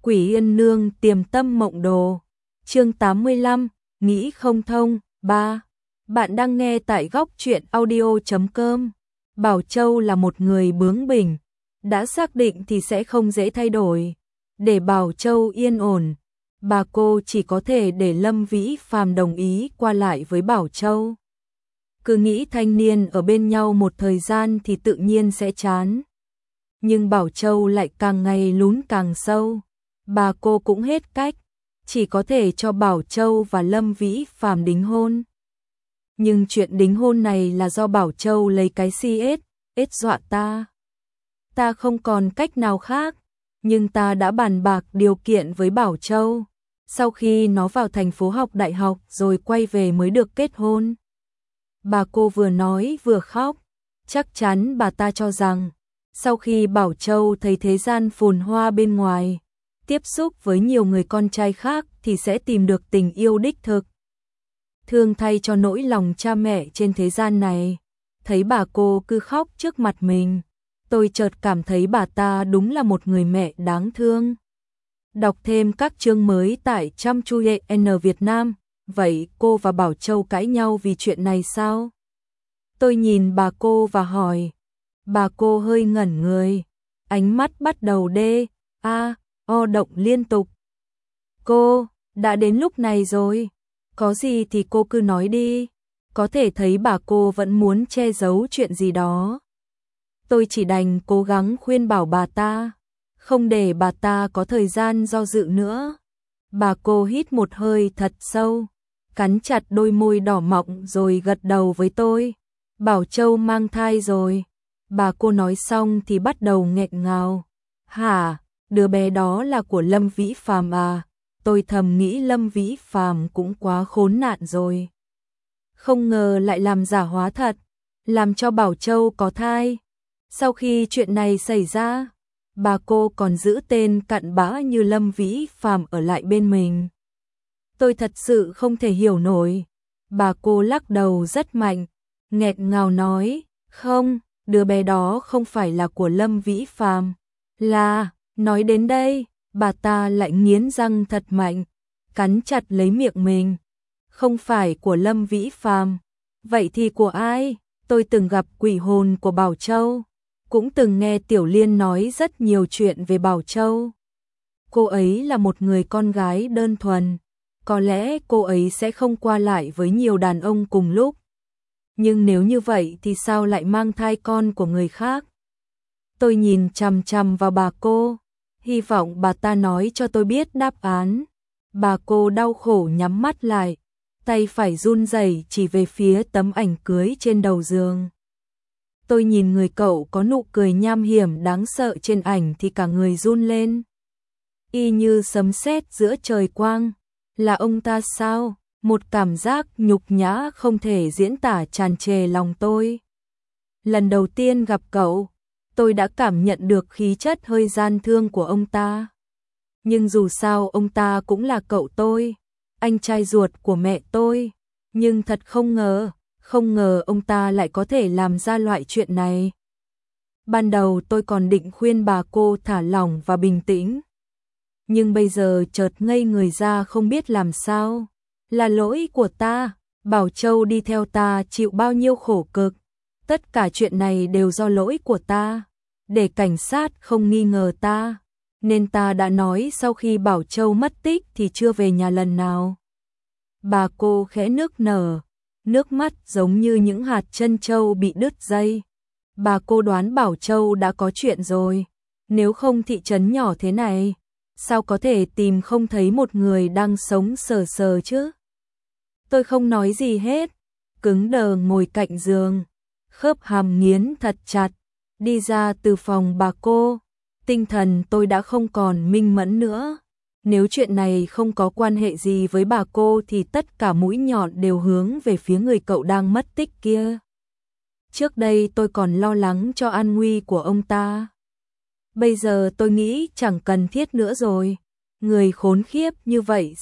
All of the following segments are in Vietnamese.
Quỷ Yên Nương tiềm tâm mộng đồ. Chương 85, nghĩ không thông. 3. Bạn đang nghe tại góc truyện audio.com. Bảo Châu là một người bướng bỉnh, đã xác định thì sẽ không dễ thay đổi. Để Bảo Châu yên ổn, bà cô chỉ có thể để Lâm Vĩ Phàm đồng ý qua lại với Bảo Châu. Cứ nghĩ thanh niên ở bên nhau một thời gian thì tự nhiên sẽ chán. Nhưng Bảo Châu lại càng ngày lún càng sâu. Bà cô cũng hết cách, chỉ có thể cho Bảo Châu và Lâm Vĩ Phàm đính hôn. Nhưng chuyện đính hôn này là do Bảo Châu lấy cái CS dọa ta. Ta không còn cách nào khác, nhưng ta đã bàn bạc điều kiện với Bảo Châu. Sau khi nó vào thành phố học đại học rồi quay về mới được kết hôn. Bà cô vừa nói vừa khóc, chắc chắn bà ta cho rằng sau khi Bảo Châu thấy thế gian phồn hoa bên ngoài, tiếp xúc với nhiều người con trai khác thì sẽ tìm được tình yêu đích thực. Thương thay cho nỗi lòng cha mẹ trên thế gian này, thấy bà cô cứ khóc trước mặt mình, tôi chợt cảm thấy bà ta đúng là một người mẹ đáng thương. Đọc thêm các chương mới tại Chăm Chú N Việt Nam. Vậy cô và Bảo Châu cãi nhau vì chuyện này sao? Tôi nhìn bà cô và hỏi. Bà cô hơi ngẩn người, ánh mắt bắt đầu động liên tục. Cô, đã đến lúc này rồi, có gì thì cô cứ nói đi. Có thể thấy bà cô vẫn muốn che giấu chuyện gì đó. Tôi chỉ đành cố gắng khuyên bảo bà ta, không để bà ta có thời gian do dự nữa. Bà cô hít một hơi thật sâu, cắn chặt đôi môi đỏ mọng rồi gật đầu với tôi. Bảo Châu mang thai rồi. Bà cô nói xong thì bắt đầu nghẹn ngào. Hả, đứa bé đó là của Lâm Vĩ Phàm à? Tôi thầm nghĩ Lâm Vĩ Phàm cũng quá khốn nạn rồi. Không ngờ lại làm giả hóa thật, làm cho Bảo Châu có thai. Sau khi chuyện này xảy ra, bà cô còn giữ tên cặn bã như Lâm Vĩ Phàm ở lại bên mình. Tôi thật sự không thể hiểu nổi. Bà cô lắc đầu rất mạnh, nghẹn ngào nói, không, đứa bé đó không phải là của Lâm Vĩ Phàm. Nói đến đây, bà ta lại nghiến răng thật mạnh, cắn chặt lấy miệng mình. Không phải của Lâm Vĩ Phàm, vậy thì của ai? Tôi từng gặp quỷ hồn của Bảo Châu, cũng từng nghe Tiểu Liên nói rất nhiều chuyện về Bảo Châu. Cô ấy là một người con gái đơn thuần, có lẽ cô ấy sẽ không qua lại với nhiều đàn ông cùng lúc. Nhưng nếu như vậy thì sao lại mang thai con của người khác? Tôi nhìn chằm chằm vào bà cô, hy vọng bà ta nói cho tôi biết đáp án. Bà cô đau khổ nhắm mắt lại, tay phải run rẩy chỉ về phía tấm ảnh cưới trên đầu giường. Tôi nhìn người cậu có nụ cười nham hiểm đáng sợ trên ảnh thì cả người run lên. Y như sấm sét giữa trời quang. Là ông ta sao? Một cảm giác nhục nhã không thể diễn tả tràn trề lòng tôi. Lần đầu tiên gặp cậu, tôi đã cảm nhận được khí chất hơi gian thương của ông ta. Nhưng dù sao ông ta cũng là cậu tôi, anh trai ruột của mẹ tôi. Nhưng thật không ngờ ông ta lại có thể làm ra loại chuyện này. Ban đầu tôi còn định khuyên bà cô thả lỏng và bình tĩnh. Nhưng bây giờ chợt ngây người ra không biết làm sao. Là lỗi của ta, Bảo Châu đi theo ta chịu bao nhiêu khổ cực. Tất cả chuyện này đều do lỗi của ta. Để cảnh sát không nghi ngờ ta, nên ta đã nói sau khi Bảo Châu mất tích thì chưa về nhà lần nào. Bà cô khẽ nức nở, nước mắt giống như những hạt trân châu bị đứt dây. Bà cô đoán Bảo Châu đã có chuyện rồi. Nếu không thị trấn nhỏ thế này, sao có thể tìm không thấy một người đang sống sờ sờ chứ? Tôi không nói gì hết, cứng đờ ngồi cạnh giường, khớp hàm nghiến thật chặt, đi ra từ phòng bà cô. Tinh thần tôi đã không còn minh mẫn nữa. Nếu chuyện này không có quan hệ gì với bà cô thì tất cả mũi nhọn đều hướng về phía người cậu đang mất tích kia. Trước đây tôi còn lo lắng cho an nguy của ông ta. Bây giờ tôi nghĩ chẳng cần thiết nữa rồi. Người khốn khiếp như vậy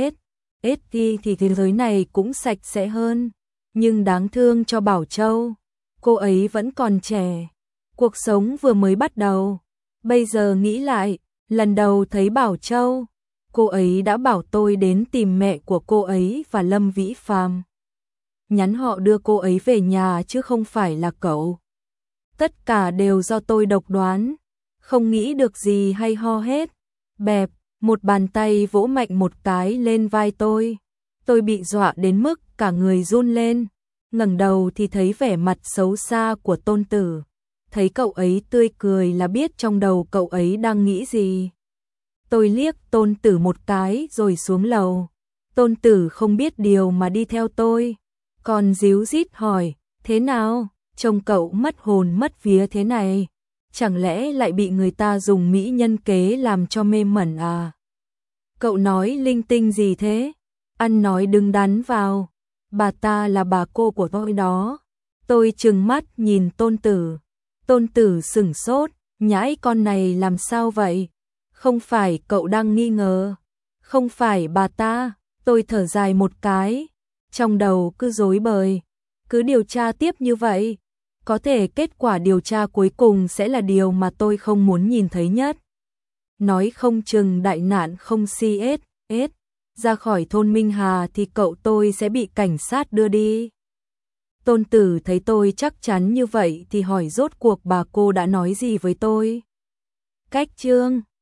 thì thế giới này cũng sạch sẽ hơn. Nhưng đáng thương cho Bảo Châu, cô ấy vẫn còn trẻ. Cuộc sống vừa mới bắt đầu. Bây giờ nghĩ lại, Lần đầu thấy Bảo Châu, cô ấy đã bảo tôi đến tìm mẹ của cô ấy và Lâm Vĩ Phàm. Nhắn họ đưa cô ấy về nhà chứ không phải là cậu. Tất cả đều do tôi độc đoán, không nghĩ được gì hay ho hết. Bẹp, một bàn tay vỗ mạnh một cái lên vai tôi. Tôi bị dọa đến mức cả người run lên, ngẩng đầu thì thấy vẻ mặt xấu xa của Tôn Tử. Thấy cậu ấy tươi cười là biết trong đầu cậu ấy đang nghĩ gì. Tôi liếc Tôn Tử một cái rồi xuống lầu. Tôn Tử không biết điều mà đi theo tôi, còn díu dít hỏi, thế nào, trông cậu mất hồn mất vía thế này, chẳng lẽ lại bị người ta dùng mỹ nhân kế làm cho mê mẩn à? Cậu nói linh tinh gì thế? Ăn nói đứng đắn vào, bà ta là bà cô của tôi đó. Tôi trừng mắt nhìn Tôn Tử. Tôn Tử sửng sốt, nhãi con này làm sao vậy? Không phải cậu đang nghi ngờ? Không phải bà ta, tôi thở dài một cái, trong đầu cứ rối bời. Cứ điều tra tiếp như vậy, có thể kết quả điều tra cuối cùng sẽ là điều mà tôi không muốn nhìn thấy nhất. Nói không chừng đại nạn không CSS, ra khỏi thôn Minh Hà thì cậu tôi sẽ bị cảnh sát đưa đi. Tôn Tử thấy tôi chắc chắn như vậy thì hỏi rốt cuộc bà cô đã nói gì với tôi. Cách chương